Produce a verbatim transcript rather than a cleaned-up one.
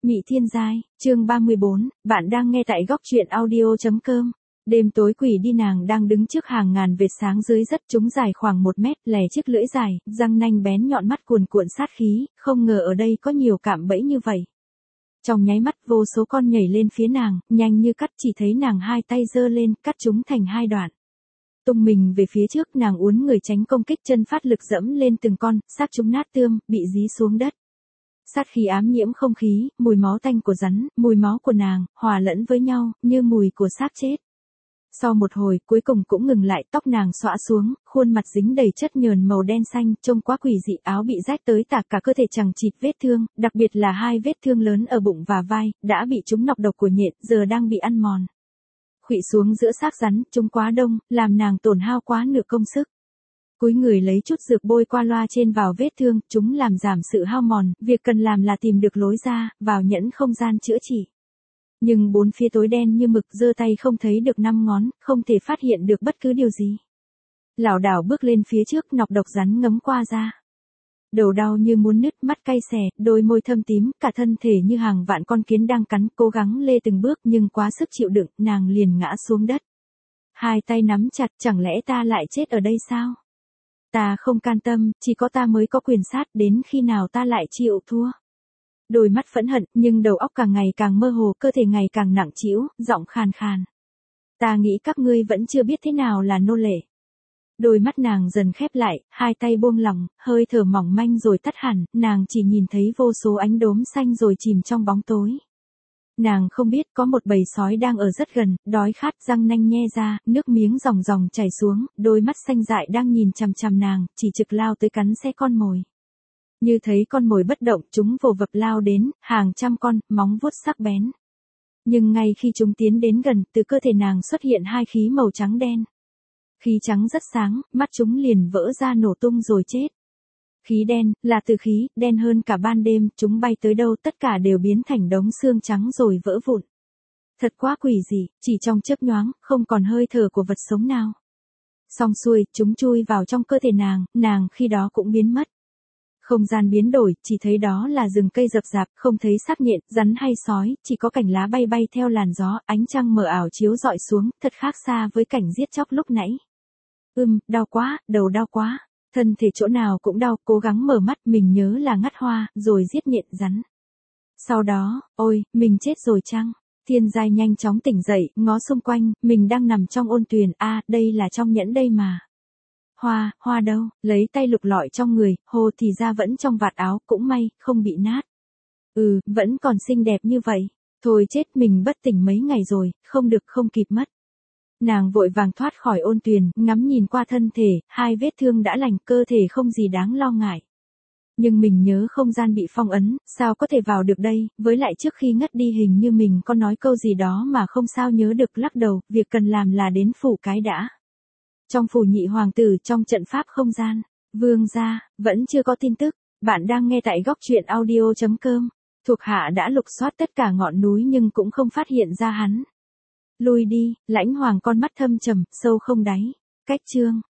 Mị Thiên Giai, chương ba mươi bốn, bạn đang nghe tại góc truyện audio chấm com. Đêm tối quỷ đi, nàng đang đứng trước hàng ngàn vệt sáng dưới rất chúng dài khoảng một mét, lẻ chiếc lưỡi dài, răng nanh bén nhọn, mắt cuồn cuộn sát khí, không ngờ ở đây có nhiều cạm bẫy như vậy. Trong nháy mắt vô số con nhảy lên phía nàng, nhanh như cắt, chỉ thấy nàng hai tay giơ lên, cắt chúng thành hai đoạn. Tung mình về phía trước, nàng uốn người tránh công kích, chân phát lực dẫm lên từng con, sát chúng nát tươm, bị dí xuống đất. Sát khí ám nhiễm không khí, mùi máu tanh của rắn, mùi máu của nàng, hòa lẫn với nhau, như mùi của xác chết. Sau một hồi, cuối cùng cũng ngừng lại, tóc nàng xõa xuống, khuôn mặt dính đầy chất nhờn màu đen xanh, trông quá quỷ dị, áo bị rách tới tả, cả cơ thể chằng chịt vết thương, đặc biệt là hai vết thương lớn ở bụng và vai, đã bị trúng nọc độc của nhện, giờ đang bị ăn mòn. Khuỵu xuống giữa xác rắn, chúng quá đông, làm nàng tổn hao quá nửa công sức. Cúi người lấy chút dược bôi qua loa trên vào vết thương, chúng làm giảm sự hao mòn, việc cần làm là tìm được lối ra, vào nhẫn không gian chữa trị. Nhưng bốn phía tối đen như mực, giơ tay không thấy được năm ngón, không thể phát hiện được bất cứ điều gì. Lảo đảo bước lên phía trước, nọc độc rắn ngấm qua da. Đầu đau như muốn nứt, mắt cay xè, đôi môi thâm tím, cả thân thể như hàng vạn con kiến đang cắn, cố gắng lê từng bước nhưng quá sức chịu đựng, nàng liền ngã xuống đất. Hai tay nắm chặt, chẳng lẽ ta lại chết ở đây sao? Ta không can tâm, chỉ có ta mới có quyền sát, đến khi nào ta lại chịu thua? Đôi mắt phẫn hận, nhưng đầu óc càng ngày càng mơ hồ, cơ thể ngày càng nặng trĩu, giọng khàn khàn. Ta nghĩ các ngươi vẫn chưa biết thế nào là nô lệ. Đôi mắt nàng dần khép lại, hai tay buông lỏng, hơi thở mỏng manh rồi tắt hẳn, nàng chỉ nhìn thấy vô số ánh đốm xanh rồi chìm trong bóng tối. Nàng không biết có một bầy sói đang ở rất gần, đói khát, răng nanh nhe ra, nước miếng ròng ròng chảy xuống, đôi mắt xanh dại đang nhìn chằm chằm nàng, chỉ trực lao tới cắn xé con mồi. Như thấy con mồi bất động, chúng vồ vập lao đến, hàng trăm con, móng vuốt sắc bén. Nhưng ngay khi chúng tiến đến gần, từ cơ thể nàng xuất hiện hai khí màu trắng đen. Khí trắng rất sáng, mắt chúng liền vỡ ra nổ tung rồi chết. Khí đen, là từ khí, đen hơn cả ban đêm, chúng bay tới đâu tất cả đều biến thành đống xương trắng rồi vỡ vụn. Thật quá quỷ dị, chỉ trong chớp nhoáng, không còn hơi thở của vật sống nào. Xong xuôi, chúng chui vào trong cơ thể nàng, nàng khi đó cũng biến mất. Không gian biến đổi, chỉ thấy đó là rừng cây rậm rạp, không thấy xác nhện, rắn hay sói, chỉ có cành lá bay bay theo làn gió, ánh trăng mờ ảo chiếu rọi xuống, thật khác xa với cảnh giết chóc lúc nãy. Ưm, đau quá, đầu đau quá. Thân thể chỗ nào cũng đau, cố gắng mở mắt, mình nhớ là ngắt hoa, rồi giết nhện rắn. Sau đó, ôi, mình chết rồi chăng? Thiên Giai nhanh chóng tỉnh dậy, ngó xung quanh, mình đang nằm trong ôn tuyền, a, à, đây là trong nhẫn đây mà. Hoa, hoa đâu, lấy tay lục lọi trong người, hồ thì ra vẫn trong vạt áo, cũng may, không bị nát. Ừ, vẫn còn xinh đẹp như vậy. Thôi chết, mình bất tỉnh mấy ngày rồi, không được, không kịp mất. Nàng vội vàng thoát khỏi ôn tuyền, ngắm nhìn qua thân thể, hai vết thương đã lành, cơ thể không gì đáng lo ngại. Nhưng mình nhớ không gian bị phong ấn, sao có thể vào được đây, với lại trước khi ngất đi hình như mình có nói câu gì đó mà không sao nhớ được, lắc đầu, việc cần làm là đến phủ cái đã. Trong phủ nhị hoàng tử, trong trận pháp không gian, vương gia, vẫn chưa có tin tức, bạn đang nghe tại góc truyện audio chấm com, thuộc hạ đã lục soát tất cả ngọn núi nhưng cũng không phát hiện ra hắn. Lui đi, Lãnh Hoàng con mắt thâm trầm, sâu không đáy. Cách chương